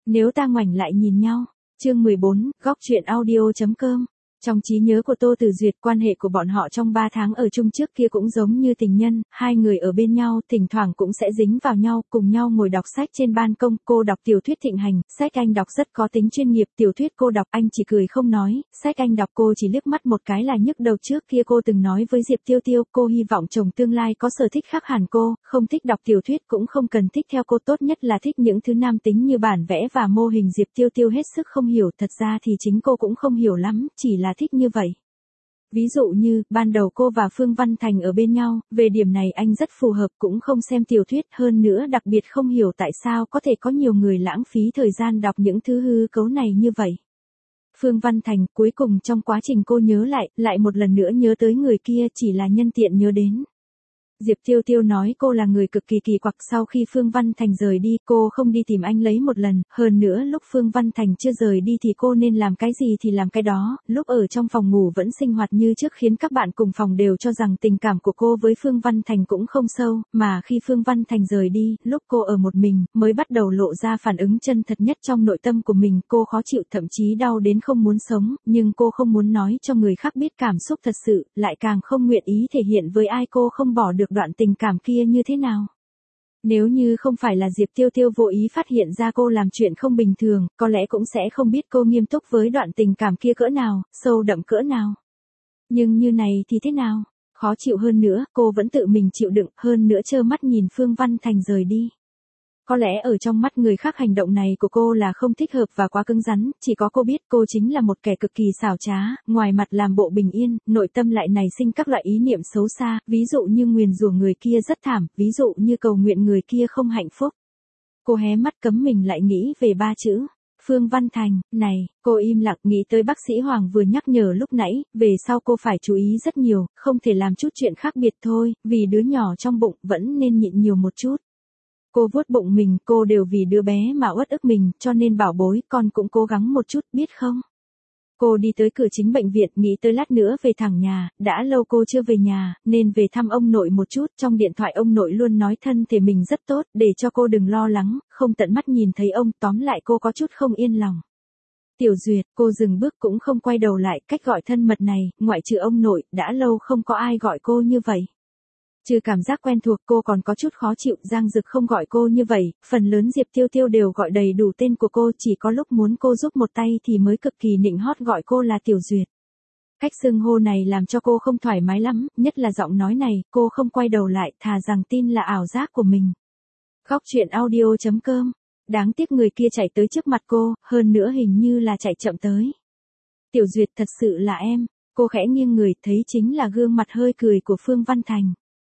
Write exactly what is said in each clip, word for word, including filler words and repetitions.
Nếu ta ngoảnh lại nhìn nhau. Chương mười bốn, góc truyện audio.com. Trong trí nhớ của Tô Tử Duyệt, quan hệ của bọn họ trong ba tháng ở chung trước kia cũng giống như tình nhân, hai người ở bên nhau, thỉnh thoảng cũng sẽ dính vào nhau, cùng nhau ngồi đọc sách trên ban công, cô đọc tiểu thuyết thịnh hành, sách anh đọc rất có tính chuyên nghiệp, tiểu thuyết cô đọc anh chỉ cười không nói, sách anh đọc cô chỉ liếc mắt một cái là nhức đầu. Trước kia cô từng nói với Diệp Tiêu Tiêu, cô hy vọng chồng tương lai có sở thích khác hẳn cô, không thích đọc tiểu thuyết cũng không cần thích theo cô, tốt nhất là thích những thứ nam tính như bản vẽ và mô hình. Diệp Tiêu Tiêu hết sức không hiểu, thật ra thì chính cô cũng không hiểu lắm, chỉ là thích như vậy. Ví dụ như, ban đầu cô và Phương Văn Thành ở bên nhau, về điểm này anh rất phù hợp, cũng không xem tiểu thuyết, hơn nữa đặc biệt không hiểu tại sao có thể có nhiều người lãng phí thời gian đọc những thứ hư cấu này như vậy. Phương Văn Thành, cuối cùng trong quá trình cô nhớ lại, lại một lần nữa nhớ tới người kia, chỉ là nhân tiện nhớ đến. Diệp Tiêu Tiêu nói cô là người cực kỳ kỳ quặc, sau khi Phương Văn Thành rời đi, cô không đi tìm anh lấy một lần, hơn nữa lúc Phương Văn Thành chưa rời đi thì cô nên làm cái gì thì làm cái đó, lúc ở trong phòng ngủ vẫn sinh hoạt như trước khiến các bạn cùng phòng đều cho rằng tình cảm của cô với Phương Văn Thành cũng không sâu, mà khi Phương Văn Thành rời đi, lúc cô ở một mình, mới bắt đầu lộ ra phản ứng chân thật nhất trong nội tâm của mình, cô khó chịu thậm chí đau đến không muốn sống, nhưng cô không muốn nói cho người khác biết cảm xúc thật sự, lại càng không nguyện ý thể hiện với ai cô không bỏ được đoạn tình cảm kia như thế nào. Nếu như không phải là Diệp Tiêu Tiêu vô ý phát hiện ra cô làm chuyện không bình thường, có lẽ cũng sẽ không biết cô nghiêm túc với đoạn tình cảm kia cỡ nào, sâu đậm cỡ nào. Nhưng như này thì thế nào? Khó chịu hơn nữa, cô vẫn tự mình chịu đựng, hơn nữa trơ mắt nhìn Phương Văn Thành rời đi. Có lẽ ở trong mắt người khác hành động này của cô là không thích hợp và quá cứng rắn, chỉ có cô biết cô chính là một kẻ cực kỳ xảo trá, ngoài mặt làm bộ bình yên, nội tâm lại nảy sinh các loại ý niệm xấu xa, ví dụ như nguyền rủa người kia rất thảm, ví dụ như cầu nguyện người kia không hạnh phúc. Cô hé mắt cấm mình lại nghĩ về ba chữ. Phương Văn Thành, này, cô im lặng nghĩ tới bác sĩ Hoàng vừa nhắc nhở lúc nãy, về sau cô phải chú ý rất nhiều, không thể làm chút chuyện khác biệt thôi, vì đứa nhỏ trong bụng vẫn nên nhịn nhiều một chút. Cô vuốt bụng mình, cô đều vì đứa bé mà uất ức mình, cho nên bảo bối, con cũng cố gắng một chút, biết không? Cô đi tới cửa chính bệnh viện, nghĩ tới lát nữa về thẳng nhà, đã lâu cô chưa về nhà, nên về thăm ông nội một chút, trong điện thoại ông nội luôn nói thân thể mình rất tốt, để cho cô đừng lo lắng, không tận mắt nhìn thấy ông, tóm lại cô có chút không yên lòng. Tiểu Duyệt, cô dừng bước cũng không quay đầu lại, cách gọi thân mật này, ngoại trừ ông nội, đã lâu không có ai gọi cô như vậy. Trừ cảm giác quen thuộc cô còn có chút khó chịu, Giang Dực không gọi cô như vậy, phần lớn Diệp Tiêu Tiêu đều gọi đầy đủ tên của cô, chỉ có lúc muốn cô giúp một tay thì mới cực kỳ nịnh hót gọi cô là Tiểu Duyệt. Cách xưng hô này làm cho cô không thoải mái lắm, nhất là giọng nói này, cô không quay đầu lại, thà rằng tin là ảo giác của mình. Góc truyện audio.com. Đáng tiếc người kia chạy tới trước mặt cô, hơn nữa hình như là chạy chậm tới. Tiểu Duyệt, thật sự là em. Cô khẽ nghiêng người, thấy chính là gương mặt hơi cười của Phương Văn Thành.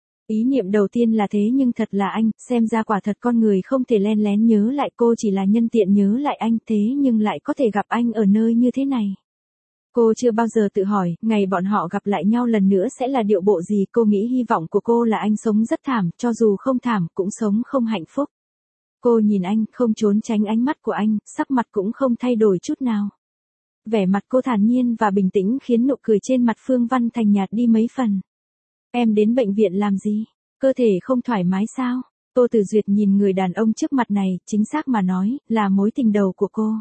Ý niệm đầu tiên là thế nhưng thật là anh, xem ra quả thật con người không thể len lén nhớ lại, cô chỉ là nhân tiện nhớ lại anh, thế nhưng lại có thể gặp anh ở nơi như thế này. Cô chưa bao giờ tự hỏi, ngày bọn họ gặp lại nhau lần nữa sẽ là điệu bộ gì, cô nghĩ hy vọng của cô là anh sống rất thảm, cho dù không thảm, cũng sống không hạnh phúc. Cô nhìn anh, không trốn tránh ánh mắt của anh, sắc mặt cũng không thay đổi chút nào. Vẻ mặt cô thản nhiên và bình tĩnh khiến nụ cười trên mặt Phương Văn Thành nhạt đi mấy phần. Em đến bệnh viện làm gì? Cơ thể không thoải mái sao? Tô Tử Duyệt nhìn người đàn ông trước mặt này, chính xác mà nói, là mối tình đầu của cô.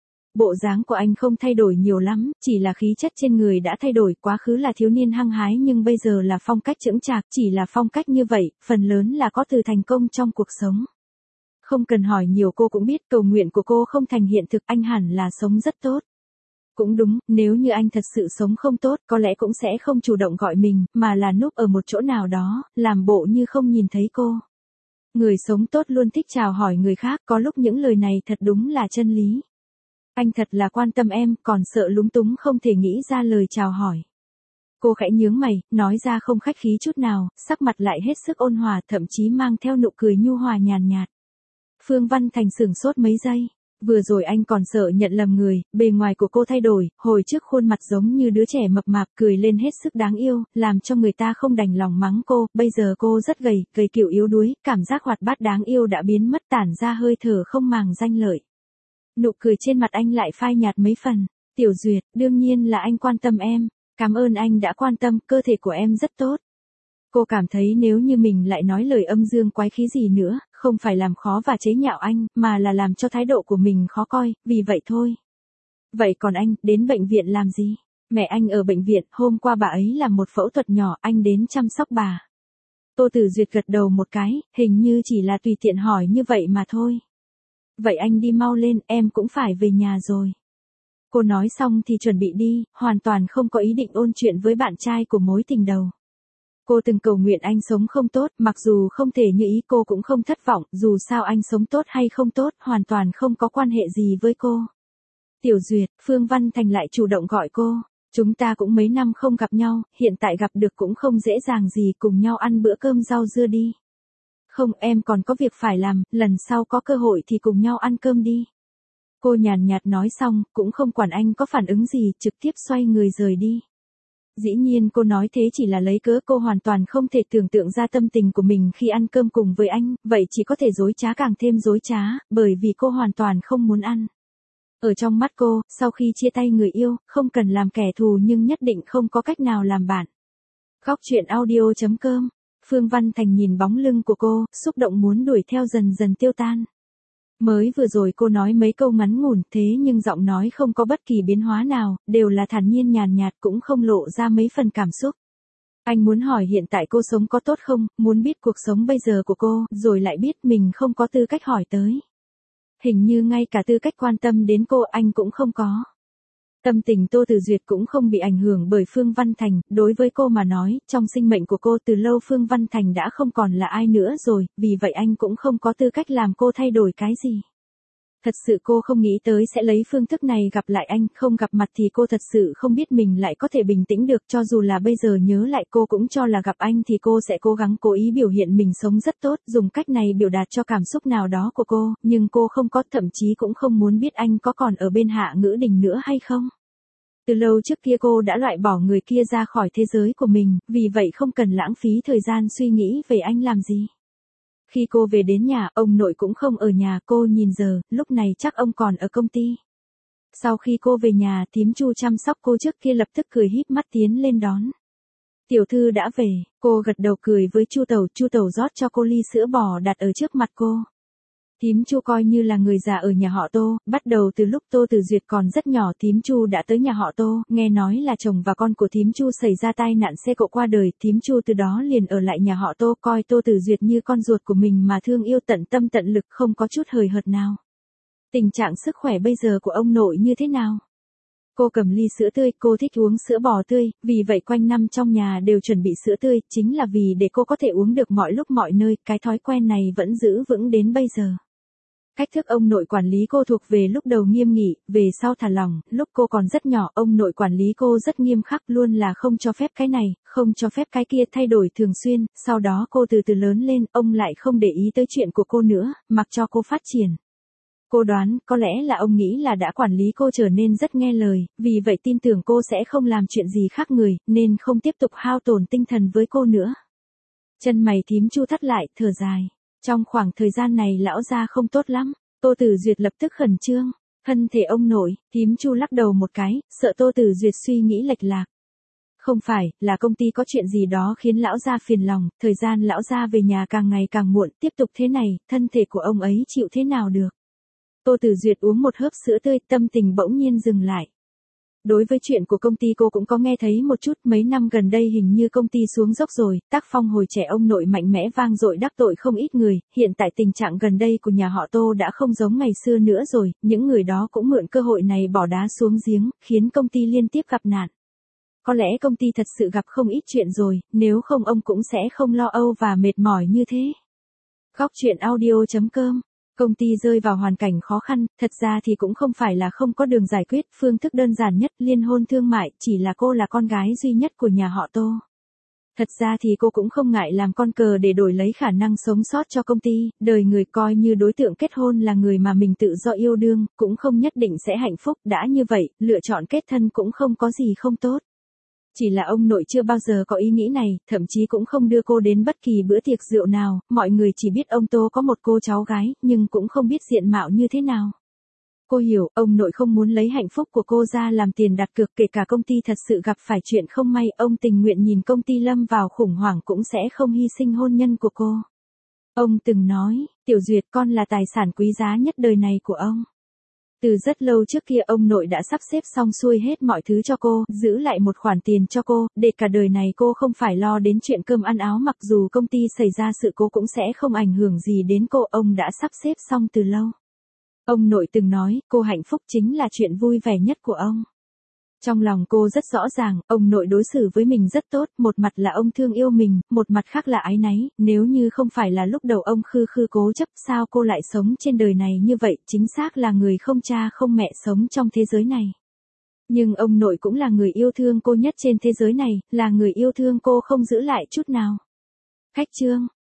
Bộ dáng của anh không thay đổi nhiều lắm, chỉ là khí chất trên người đã thay đổi, quá khứ là thiếu niên hăng hái nhưng bây giờ là phong cách chững chạc, chỉ là phong cách như vậy, phần lớn là có từ thành công trong cuộc sống. Không cần hỏi nhiều cô cũng biết cầu nguyện của cô không thành hiện thực, anh hẳn là sống rất tốt. Cũng đúng, nếu như anh thật sự sống không tốt, có lẽ cũng sẽ không chủ động gọi mình, mà là núp ở một chỗ nào đó, làm bộ như không nhìn thấy cô. Người sống tốt luôn thích chào hỏi người khác, có lúc những lời này thật đúng là chân lý. Anh thật là quan tâm em, còn sợ lúng túng không thể nghĩ ra lời chào hỏi. Cô khẽ nhướng mày, nói ra không khách khí chút nào, sắc mặt lại hết sức ôn hòa, thậm chí mang theo nụ cười nhu hòa nhàn nhạt. Phương Văn Thành sửng sốt mấy giây. Vừa rồi anh còn sợ nhận lầm người, bề ngoài của cô thay đổi, hồi trước khuôn mặt giống như đứa trẻ mập mạp, cười lên hết sức đáng yêu, làm cho người ta không đành lòng mắng cô, bây giờ cô rất gầy, gầy kiểu yếu đuối, cảm giác hoạt bát đáng yêu đã biến mất, tản ra hơi thở không màng danh lợi. Nụ cười trên mặt anh lại phai nhạt mấy phần. Tiểu Duyệt, đương nhiên là anh quan tâm em, cảm ơn anh đã quan tâm, cơ thể của em rất tốt. Cô cảm thấy nếu như mình lại nói lời âm dương quái khí gì nữa, không phải làm khó và chế nhạo anh, mà là làm cho thái độ của mình khó coi, vì vậy thôi. Vậy còn anh, đến bệnh viện làm gì? Mẹ anh ở bệnh viện, hôm qua bà ấy làm một phẫu thuật nhỏ, anh đến chăm sóc bà. Tô Tử Duyệt gật đầu một cái, hình như chỉ là tùy tiện hỏi như vậy mà thôi. Vậy anh đi mau lên, em cũng phải về nhà rồi. Cô nói xong thì chuẩn bị đi, hoàn toàn không có ý định ôn chuyện với bạn trai của mối tình đầu. Cô từng cầu nguyện anh sống không tốt, mặc dù không thể như ý cô cũng không thất vọng, dù sao anh sống tốt hay không tốt, hoàn toàn không có quan hệ gì với cô. Tiểu Duyệt, Phương Văn Thành lại chủ động gọi cô. Chúng ta cũng mấy năm không gặp nhau, hiện tại gặp được cũng không dễ dàng gì, cùng nhau ăn bữa cơm rau dưa đi. Không, em còn có việc phải làm, lần sau có cơ hội thì cùng nhau ăn cơm đi. Cô nhàn nhạt nói xong, cũng không quản anh có phản ứng gì, trực tiếp xoay người rời đi. Dĩ nhiên cô nói thế chỉ là lấy cớ, cô hoàn toàn không thể tưởng tượng ra tâm tình của mình khi ăn cơm cùng với anh, vậy chỉ có thể dối trá càng thêm dối trá, bởi vì cô hoàn toàn không muốn ăn. Ở trong mắt cô, sau khi chia tay người yêu, không cần làm kẻ thù nhưng nhất định không có cách nào làm bạn. Góc truyện audio chấm com. Phương Văn Thành nhìn bóng lưng của cô, xúc động muốn đuổi theo dần dần tiêu tan. Mới vừa rồi cô nói mấy câu ngắn ngủn, thế nhưng giọng nói không có bất kỳ biến hóa nào, đều là thản nhiên nhàn nhạt, cũng không lộ ra mấy phần cảm xúc. Anh muốn hỏi hiện tại cô sống có tốt không, muốn biết cuộc sống bây giờ của cô, rồi lại biết mình không có tư cách hỏi tới. Hình như ngay cả tư cách quan tâm đến cô anh cũng không có. Tâm tình Tô Tử Duyệt cũng không bị ảnh hưởng bởi Phương Văn Thành, đối với cô mà nói, trong sinh mệnh của cô từ lâu Phương Văn Thành đã không còn là ai nữa rồi, vì vậy anh cũng không có tư cách làm cô thay đổi cái gì. Thật sự cô không nghĩ tới sẽ lấy phương thức này gặp lại anh, không gặp mặt thì cô thật sự không biết mình lại có thể bình tĩnh được, cho dù là bây giờ nhớ lại cô cũng cho là gặp anh thì cô sẽ cố gắng cố ý biểu hiện mình sống rất tốt, dùng cách này biểu đạt cho cảm xúc nào đó của cô, nhưng cô không có, thậm chí cũng không muốn biết anh có còn ở bên Hạ Ngữ Đình nữa hay không. Từ lâu trước kia cô đã loại bỏ người kia ra khỏi thế giới của mình, vì vậy không cần lãng phí thời gian suy nghĩ về anh làm gì. Khi cô về đến nhà, ông nội cũng không ở nhà, cô nhìn giờ, lúc này chắc ông còn ở công ty. Sau khi cô về nhà, thím Chu chăm sóc cô trước kia lập tức cười híp mắt tiến lên đón. Tiểu thư đã về, cô gật đầu cười với Chu Tẩu, Chu Tẩu rót cho cô ly sữa bò đặt ở trước mặt cô. Thím Chu coi như là người già ở nhà họ Tô, bắt đầu từ lúc Tô Tử Duyệt còn rất nhỏ thím Chu đã tới nhà họ Tô, nghe nói là chồng và con của thím Chu xảy ra tai nạn xe cộ qua đời, thím Chu từ đó liền ở lại nhà họ Tô, coi Tô Tử Duyệt như con ruột của mình mà thương yêu tận tâm tận lực, không có chút hời hợt nào. Tình trạng sức khỏe bây giờ của ông nội như thế nào? Cô cầm ly sữa tươi, cô thích uống sữa bò tươi, vì vậy quanh năm trong nhà đều chuẩn bị sữa tươi, chính là vì để cô có thể uống được mọi lúc mọi nơi, cái thói quen này vẫn giữ vững đến bây giờ. Cách thức ông nội quản lý cô thuộc về lúc đầu nghiêm nghị, về sau thả lỏng, lúc cô còn rất nhỏ, ông nội quản lý cô rất nghiêm khắc, luôn là không cho phép cái này, không cho phép cái kia, thay đổi thường xuyên, sau đó cô từ từ lớn lên, ông lại không để ý tới chuyện của cô nữa, mặc cho cô phát triển. Cô đoán, có lẽ là ông nghĩ là đã quản lý cô trở nên rất nghe lời, vì vậy tin tưởng cô sẽ không làm chuyện gì khác người, nên không tiếp tục hao tổn tinh thần với cô nữa. Chân mày thím Chu thắt lại, thở dài. Trong khoảng thời gian này lão gia không tốt lắm, Tô Tử Duyệt lập tức khẩn trương. Thân thể ông nội, thím Chu lắc đầu một cái, sợ Tô Tử Duyệt suy nghĩ lệch lạc. Không phải, là công ty có chuyện gì đó khiến lão gia phiền lòng, thời gian lão gia về nhà càng ngày càng muộn, tiếp tục thế này, thân thể của ông ấy chịu thế nào được. Tô Tử Duyệt uống một hớp sữa tươi, tâm tình bỗng nhiên dừng lại. Đối với chuyện của công ty cô cũng có nghe thấy một chút, mấy năm gần đây hình như công ty xuống dốc rồi, tác phong hồi trẻ ông nội mạnh mẽ vang dội đắc tội không ít người, hiện tại tình trạng gần đây của nhà họ Tô đã không giống ngày xưa nữa rồi, những người đó cũng mượn cơ hội này bỏ đá xuống giếng, khiến công ty liên tiếp gặp nạn. Có lẽ công ty thật sự gặp không ít chuyện rồi, nếu không ông cũng sẽ không lo âu và mệt mỏi như thế. Góc truyện audio chấm com. Công ty rơi vào hoàn cảnh khó khăn, thật ra thì cũng không phải là không có đường giải quyết, phương thức đơn giản nhất, liên hôn thương mại, chỉ là cô là con gái duy nhất của nhà họ Tô. Thật ra thì cô cũng không ngại làm con cờ để đổi lấy khả năng sống sót cho công ty, đời người coi như đối tượng kết hôn là người mà mình tự do yêu đương, cũng không nhất định sẽ hạnh phúc, đã như vậy, lựa chọn kết thân cũng không có gì không tốt. Chỉ là ông nội chưa bao giờ có ý nghĩ này, thậm chí cũng không đưa cô đến bất kỳ bữa tiệc rượu nào, mọi người chỉ biết ông Tô có một cô cháu gái, nhưng cũng không biết diện mạo như thế nào. Cô hiểu, ông nội không muốn lấy hạnh phúc của cô ra làm tiền đặt cược, kể cả công ty thật sự gặp phải chuyện không may, ông tình nguyện nhìn công ty lâm vào khủng hoảng cũng sẽ không hy sinh hôn nhân của cô. Ông từng nói, Tiểu Duyệt, con là tài sản quý giá nhất đời này của ông. Từ rất lâu trước kia ông nội đã sắp xếp xong xuôi hết mọi thứ cho cô, giữ lại một khoản tiền cho cô, để cả đời này cô không phải lo đến chuyện cơm ăn áo, mặc dù công ty xảy ra sự cố cũng sẽ không ảnh hưởng gì đến cô, ông đã sắp xếp xong từ lâu. Ông nội từng nói, cô hạnh phúc chính là chuyện vui vẻ nhất của ông. Trong lòng cô rất rõ ràng, ông nội đối xử với mình rất tốt, một mặt là ông thương yêu mình, một mặt khác là áy náy, nếu như không phải là lúc đầu ông khư khư cố chấp, sao cô lại sống trên đời này như vậy, chính xác là người không cha không mẹ sống trong thế giới này. Nhưng ông nội cũng là người yêu thương cô nhất trên thế giới này, là người yêu thương cô không giữ lại chút nào. Khách trương.